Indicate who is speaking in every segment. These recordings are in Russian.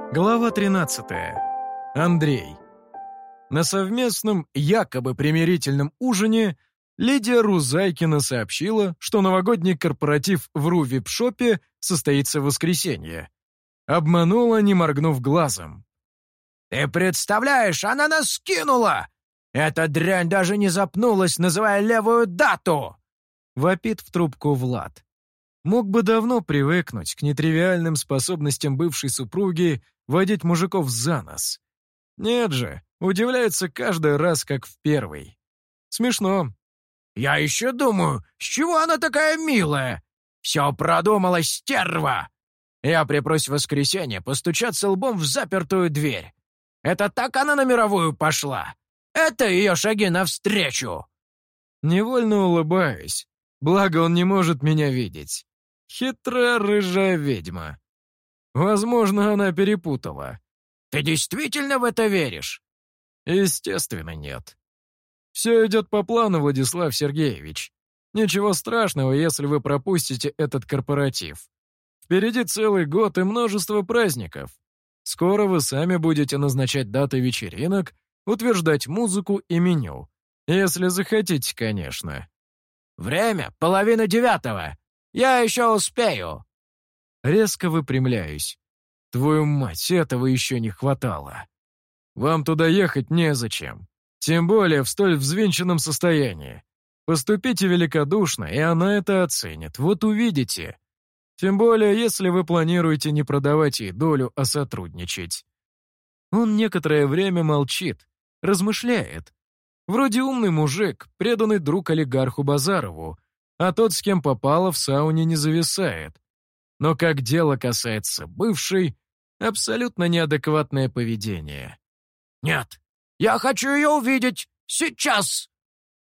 Speaker 1: Глава 13. Андрей. На совместном, якобы примирительном ужине Лидия Рузайкина сообщила, что новогодний корпоратив в Ру-вип-шопе состоится в воскресенье. Обманула, не моргнув глазом.
Speaker 2: «Ты представляешь, она нас скинула! Эта дрянь даже не запнулась, называя левую дату!»
Speaker 1: Вопит в трубку Влад. Мог бы давно привыкнуть к нетривиальным способностям бывшей супруги водить мужиков за нос. Нет же, удивляется каждый раз, как в первый. Смешно.
Speaker 2: «Я еще думаю, с чего она такая милая? Все продумала, стерва! Я припрусь в воскресенье постучаться лбом в запертую дверь. Это так она на мировую пошла? Это ее шаги навстречу!»
Speaker 1: Невольно улыбаюсь, благо он не может меня видеть. Хитрая рыжая ведьма. Возможно, она перепутала.
Speaker 2: «Ты действительно в это веришь?»
Speaker 1: Естественно, нет. Все идет по плану, Владислав Сергеевич. Ничего страшного, если вы пропустите этот корпоратив. Впереди целый год и множество праздников. Скоро вы сами будете назначать даты вечеринок, утверждать музыку и меню. Если захотите, конечно.
Speaker 2: «Время 8:30. Я еще успею!»
Speaker 1: Резко выпрямляюсь. Твою мать, этого еще не хватало. Вам туда ехать незачем. Тем более в столь взвинченном состоянии. Поступите великодушно, и она это оценит. Вот увидите. Тем более, если вы планируете не продавать ей долю, а сотрудничать. Он некоторое время молчит, размышляет. Вроде умный мужик, преданный друг олигарху Базарову, а тот, с кем попало, в сауне не зависает. Но как дело касается бывшей, абсолютно неадекватное поведение.
Speaker 2: «Нет, я хочу ее увидеть! Сейчас!»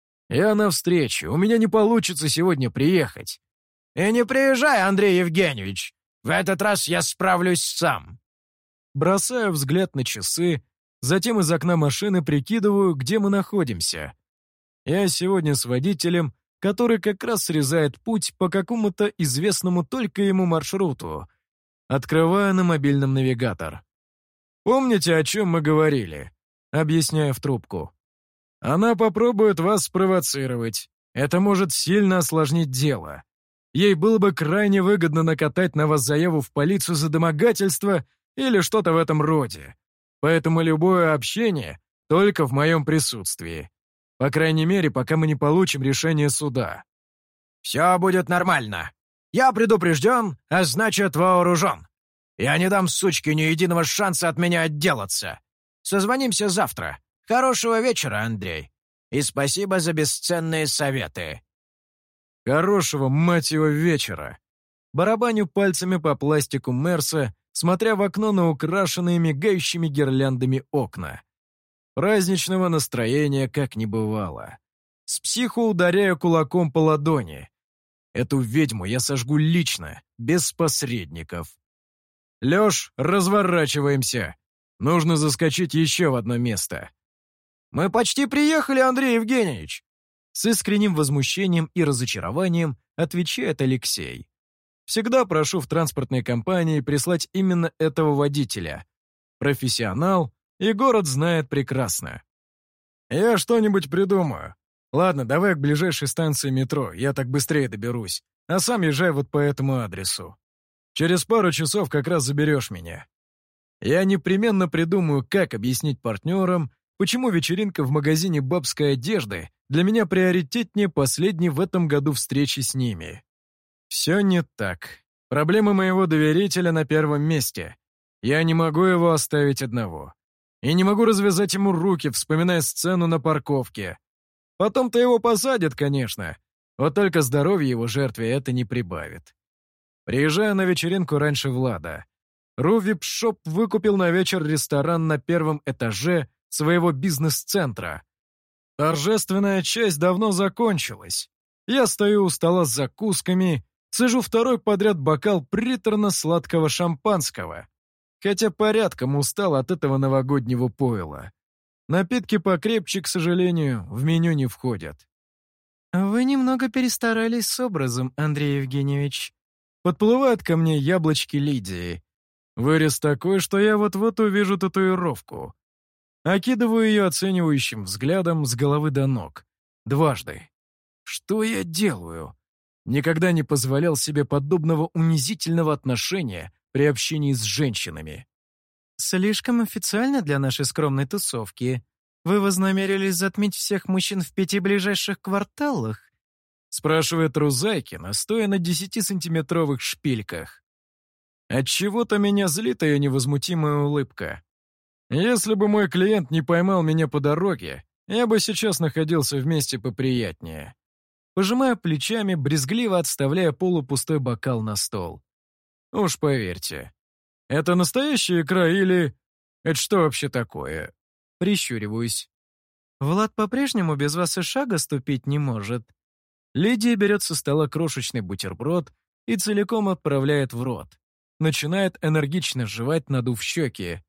Speaker 1: Я навстречу, у меня не получится сегодня приехать.
Speaker 2: «И не приезжай, Андрей Евгеньевич! В этот раз я справлюсь сам!»
Speaker 1: Бросаю взгляд на часы, затем из окна машины прикидываю, где мы находимся. Я сегодня с водителем, который как раз срезает путь по какому-то известному только ему маршруту. Открываю на мобильном навигатор. «Помните, о чем мы говорили?» Объясняю в трубку. «Она попробует вас спровоцировать. Это может сильно осложнить дело. Ей было бы крайне выгодно накатать на вас заяву в полицию за домогательство или что-то в этом роде. Поэтому любое общение только в моем присутствии. По крайней мере, пока мы не получим решение суда».
Speaker 2: «Все будет нормально. Я предупрежден, а значит вооружен. Я не дам сучке ни единого шанса от меня отделаться. Созвонимся завтра. Хорошего вечера, Андрей. И спасибо за бесценные советы».
Speaker 1: Хорошего, мать его, вечера. Барабаню пальцами по пластику Мерса, смотря в окно на украшенные мигающими гирляндами окна. Праздничного настроения как не бывало. С психу ударяю кулаком по ладони. Эту ведьму я сожгу лично, без посредников. Лёш, разворачиваемся. Нужно заскочить еще в одно место. «Мы почти приехали, Андрей Евгеньевич!» С искренним возмущением и разочарованием отвечает Алексей. Всегда прошу в транспортной компании прислать именно этого водителя. Профессионал, и город знает прекрасно. Я что-нибудь придумаю. Ладно, давай к ближайшей станции метро, я так быстрее доберусь. А сам езжай вот по этому адресу. Через пару часов как раз заберешь меня. Я непременно придумаю, как объяснить партнерам, почему вечеринка в магазине бабской одежды для меня приоритетнее последней в этом году встречи с ними. Все не так. Проблема моего доверителя на первом месте. Я не могу его оставить одного. И не могу развязать ему руки, вспоминая сцену на парковке. Потом-то его посадят, конечно. Вот только здоровье его жертве это не прибавит. Приезжаю на вечеринку раньше Влада. Ру-вип-шоп выкупил на вечер ресторан на первом этаже своего бизнес-центра. Торжественная часть давно закончилась. Я стою у стола с закусками, цежу второй подряд бокал приторно-сладкого шампанского, хотя порядком устал от этого новогоднего пойла. Напитки покрепче, к сожалению, в меню не входят. «Вы немного перестарались с образом, Андрей Евгеньевич». Подплывают ко мне яблочки Лидии. Вырез такой, что я вот-вот увижу татуировку. Окидываю ее оценивающим взглядом с головы до ног. Дважды. Что я делаю? Никогда не позволял себе подобного унизительного отношения при общении с женщинами.
Speaker 2: «Слишком официально для нашей скромной тусовки. Вы вознамерились затмить всех мужчин в 5 ближайших кварталах?»
Speaker 1: Спрашивает Рузайкина, стоя на 10-сантиметровых шпильках. Отчего-то меня злит ее невозмутимая улыбка. Если бы мой клиент не поймал меня по дороге, я бы сейчас находился вместе поприятнее. Пожимаю плечами, брезгливо отставляя полупустой бокал на стол. Уж поверьте, это настоящая икра или... Это что вообще такое? Прищуриваюсь.
Speaker 2: «Влад по-прежнему без вас и шага ступить не может».
Speaker 1: Лидия берет со стола крошечный бутерброд и целиком отправляет в рот. Начинает энергично жевать, надув щеки.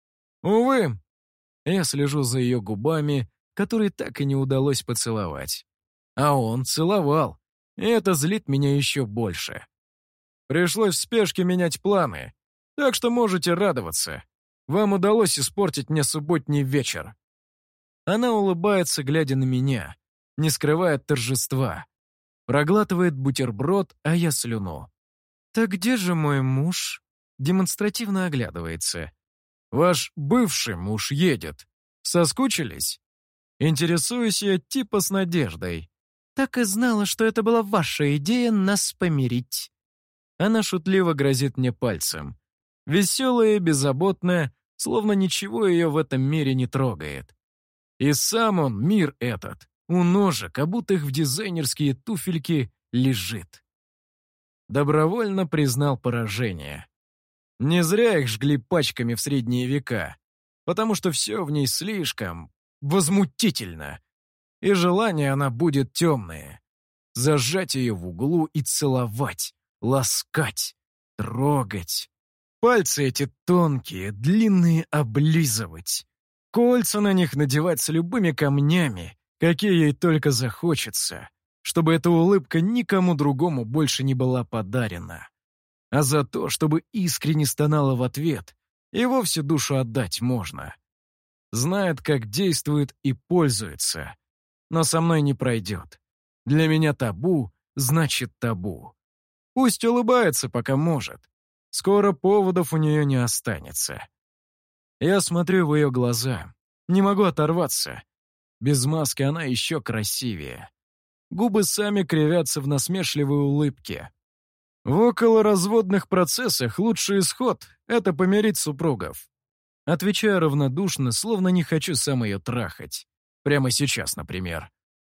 Speaker 1: Увы, я слежу за ее губами, которые так и не удалось поцеловать. А он целовал, и это злит меня еще больше. Пришлось в спешке менять планы, так что можете радоваться. Вам удалось испортить мне субботний вечер. Она улыбается, глядя на меня, не скрывая торжества. Проглатывает бутерброд, а я слюну. «Так где же мой муж?» Демонстративно оглядывается. «Ваш бывший муж едет. Соскучились?» Интересуюсь я типа с надеждой.
Speaker 2: «Так и знала, что это была ваша идея нас помирить».
Speaker 1: Она шутливо грозит мне пальцем. Веселая и беззаботная, словно ничего ее в этом мире не трогает. И сам он, мир этот, у ножек, обутых в дизайнерские туфельки, лежит. Добровольно признал поражение. Не зря их жгли пачками в средние века, потому что все в ней слишком возмутительно. И желание она будет темное. Зажать ее в углу и целовать, ласкать, трогать. Пальцы эти тонкие, длинные облизывать. Кольца на них надевать с любыми камнями, какие ей только захочется, чтобы эта улыбка никому другому больше не была подарена. А за то, чтобы искренне стонала в ответ, и вовсе душу отдать можно. Знает, как действует и пользуется. Но со мной не пройдет. Для меня табу значит табу. Пусть улыбается, пока может. Скоро поводов у нее не останется. Я смотрю в ее глаза. Не могу оторваться. Без маски она еще красивее. Губы сами кривятся в насмешливой улыбке. В околоразводных процессах лучший исход — это помирить супругов. Отвечаю равнодушно, словно не хочу сам ее трахать. Прямо сейчас, например.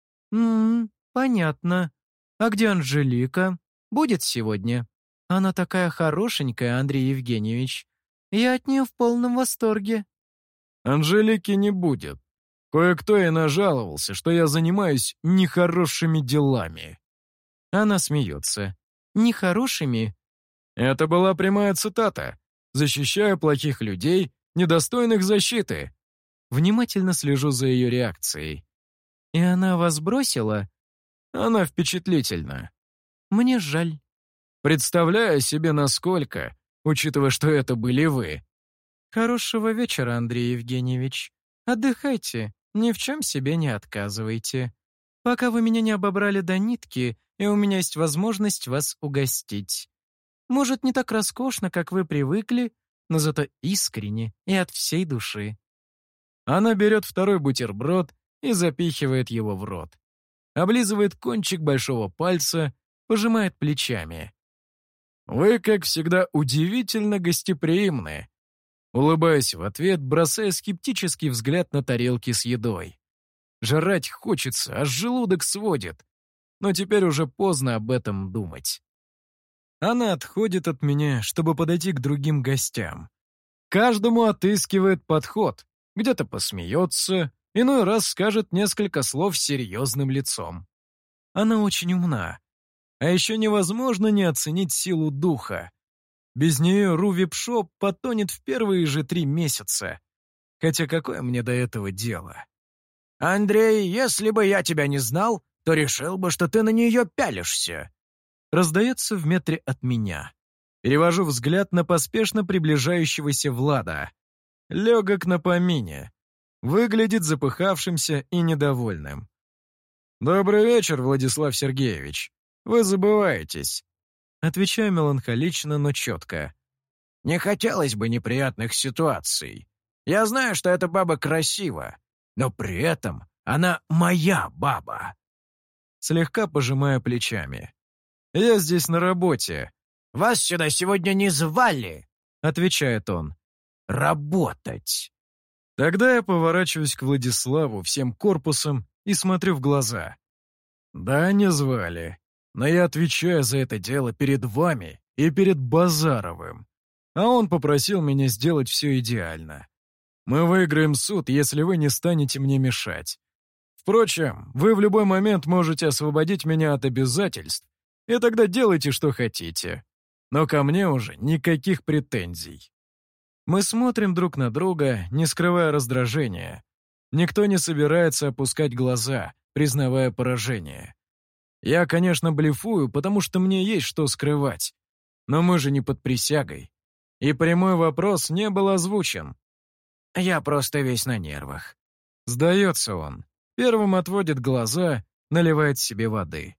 Speaker 2: Понятно. А где Анжелика? Будет сегодня? Она такая хорошенькая, Андрей Евгеньевич. Я от нее в полном восторге».
Speaker 1: Анжелики не будет. Кое-кто и нажаловался, что я занимаюсь нехорошими делами. Она смеется.
Speaker 2: «Нехорошими?»
Speaker 1: Это была прямая цитата. «Защищаю плохих людей, недостойных защиты». Внимательно слежу за ее реакцией.
Speaker 2: «И она вас бросила?»
Speaker 1: Она впечатлительна.
Speaker 2: «Мне жаль».
Speaker 1: Представляю себе, насколько, учитывая, что это были вы.
Speaker 2: «Хорошего вечера, Андрей Евгеньевич. Отдыхайте, ни в чем себе не отказывайте. Пока вы меня не обобрали до нитки, и у меня есть возможность вас угостить. Может, не так роскошно, как вы привыкли, но зато искренне и от всей души».
Speaker 1: Она берет второй бутерброд и запихивает его в рот. Облизывает кончик большого пальца, пожимает плечами. «Вы, как всегда, удивительно гостеприимны». Улыбаясь в ответ, бросая скептический взгляд на тарелки с едой. Жрать хочется, аж желудок сводит. Но теперь уже поздно об этом думать. Она отходит от меня, чтобы подойти к другим гостям. Каждому отыскивает подход. Где-то посмеется, иной раз скажет несколько слов с серьезным лицом. Она очень умна. А еще невозможно не оценить силу духа. Без нее Рувип-шоп потонет в первые же 3 месяца. Хотя какое мне до этого дело?
Speaker 2: «Андрей, если бы я тебя не знал, то решил бы, что ты на нее пялишься».
Speaker 1: Раздается в метре от меня. Перевожу взгляд на поспешно приближающегося Влада. Легок на помине. Выглядит запыхавшимся и недовольным. «Добрый вечер, Владислав Сергеевич. Вы забываетесь». Отвечаю меланхолично, но четко.
Speaker 2: «Не хотелось бы неприятных ситуаций. Я знаю, что эта баба красива, но при этом она моя баба».
Speaker 1: Слегка пожимая плечами. «Я здесь на работе».
Speaker 2: «Вас сюда сегодня не звали»,
Speaker 1: — отвечает он.
Speaker 2: «Работать».
Speaker 1: Тогда я поворачиваюсь к Владиславу всем корпусом и смотрю в глаза. «Да, не звали, но я отвечаю за это дело перед вами и перед Базаровым. А он попросил меня сделать все идеально. Мы выиграем суд, если вы не станете мне мешать. Впрочем, вы в любой момент можете освободить меня от обязательств, и тогда делайте, что хотите. Но ко мне уже никаких претензий». Мы смотрим друг на друга, не скрывая раздражения. Никто не собирается опускать глаза, признавая поражение. Я, конечно, блефую, потому что мне есть что скрывать. Но мы же не под присягой. И прямой вопрос не был озвучен.
Speaker 2: «Я просто весь на нервах».
Speaker 1: Сдается он. Первым отводит глаза, наливает себе воды.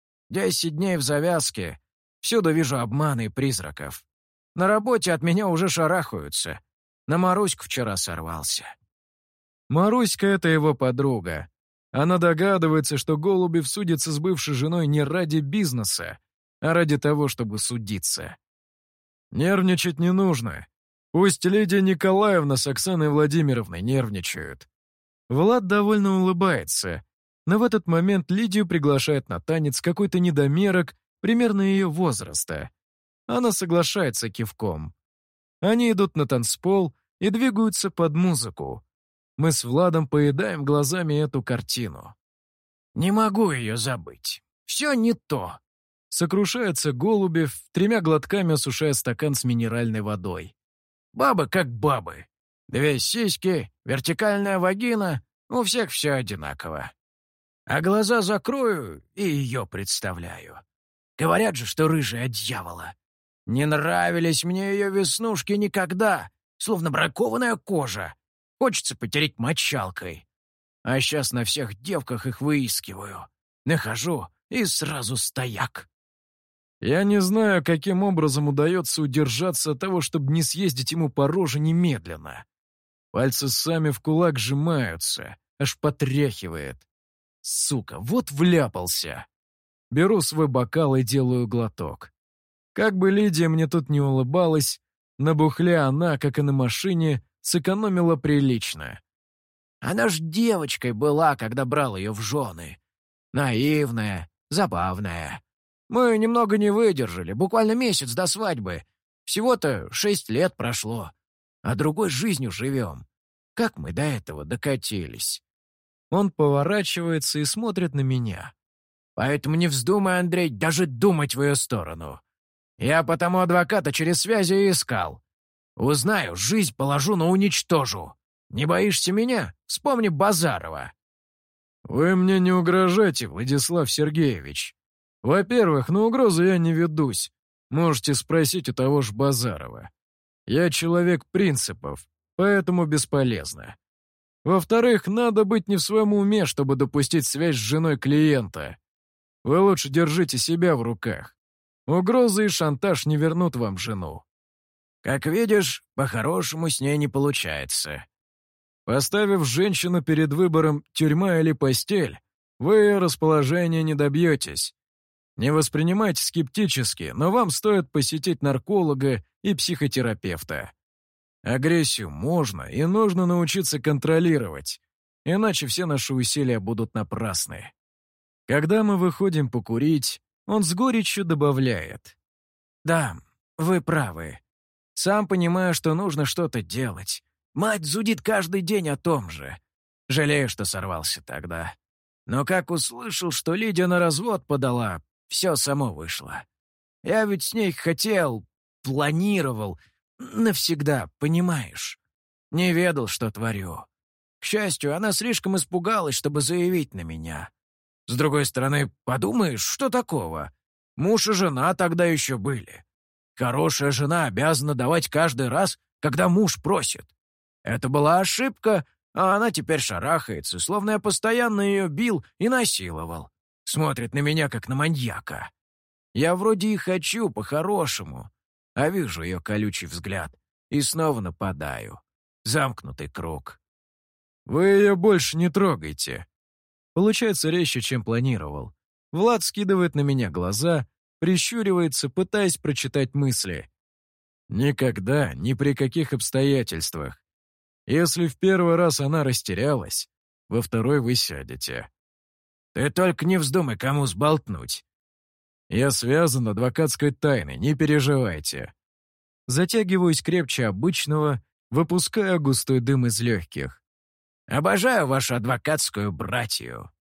Speaker 2: 10 дней в завязке. Всюду вижу обманы и призраков. На работе от меня уже шарахаются. На Маруську вчера сорвался».
Speaker 1: Маруська — это его подруга. Она догадывается, что Голубев судится с бывшей женой не ради бизнеса, а ради того, чтобы судиться. Нервничать не нужно. Пусть Лидия Николаевна с Оксаной Владимировной нервничают. Влад довольно улыбается, но в этот момент Лидию приглашает на танец какой-то недомерок примерно ее возраста. Она соглашается кивком. Они идут на танцпол и двигаются под музыку. Мы с Владом поедаем глазами эту картину.
Speaker 2: «Не могу ее забыть. Все не то».
Speaker 1: Сокрушается Голубев, 3 глотками осушая стакан с минеральной водой.
Speaker 2: «Бабы как бабы. 2 сиськи, вертикальная вагина, у всех все одинаково. А глаза закрою и ее представляю. Говорят же, что рыжая от дьявола. Не нравились мне ее веснушки никогда, словно бракованная кожа. Хочется потереть мочалкой. А сейчас на всех девках их выискиваю. Нахожу и сразу стояк».
Speaker 1: Я не знаю, каким образом удается удержаться от того, чтобы не съездить ему по роже немедленно. Пальцы сами в кулак сжимаются, аж потряхивает. Сука, вот вляпался. Беру свой бокал и делаю глоток. Как бы Лидия мне тут не улыбалась, на бухле она, как и на машине, сэкономила прилично.
Speaker 2: Она ж девочкой была, когда брал ее в жены. Наивная, забавная. Мы немного не выдержали, буквально месяц до свадьбы. Всего-то 6 лет прошло, а другой жизнью живем. Как мы до этого докатились?»
Speaker 1: Он поворачивается и смотрит на меня.
Speaker 2: «Поэтому не вздумай, Андрей, даже думать в ее сторону. Я потому адвоката через связи и искал. Узнаю, жизнь положу, но уничтожу. Не боишься меня? Вспомни Базарова».
Speaker 1: «Вы мне не угрожайте, Владислав Сергеевич. Во-первых, на угрозу я не ведусь. Можете спросить у того ж Базарова. Я человек принципов, поэтому бесполезно. Во-вторых, надо быть не в своем уме, чтобы допустить связь с женой клиента. Вы лучше держите себя в руках. Угрозы и шантаж не вернут вам жену».
Speaker 2: «Как видишь, по-хорошему с ней не получается».
Speaker 1: Поставив женщину перед выбором тюрьма или постель, вы ее расположения не добьетесь. Не воспринимайте скептически, но вам стоит посетить нарколога и психотерапевта. Агрессию можно и нужно научиться контролировать, иначе все наши усилия будут напрасны. Когда мы выходим покурить, он с горечью добавляет:
Speaker 2: «Да, вы правы. Сам понимаю, что нужно что-то делать. Мать зудит каждый день о том же. Жалею, что сорвался тогда. Но как услышал, что Лидия на развод подала, все само вышло. Я ведь с ней хотел, планировал, навсегда, понимаешь? Не ведал, что творю. К счастью, она слишком испугалась, чтобы заявить на меня. С другой стороны, подумаешь, что такого? Муж и жена тогда еще были. Хорошая жена обязана давать каждый раз, когда муж просит. Это была ошибка, а она теперь шарахается, словно я постоянно ее бил и насиловал. Смотрит на меня, как на маньяка. Я вроде и хочу по-хорошему, а вижу ее колючий взгляд и снова нападаю. Замкнутый круг.
Speaker 1: Вы ее больше не трогайте. Получается резче, чем планировал. Влад скидывает на меня глаза, прищуривается, пытаясь прочитать мысли. Никогда, ни при каких обстоятельствах. Если в первый раз она растерялась, во второй вы сядете.
Speaker 2: Ты только не вздумай кому сболтнуть.
Speaker 1: Я связан адвокатской тайной, не переживайте. Затягиваюсь крепче обычного, выпуская густой дым из легких.
Speaker 2: Обожаю вашу адвокатскую братью.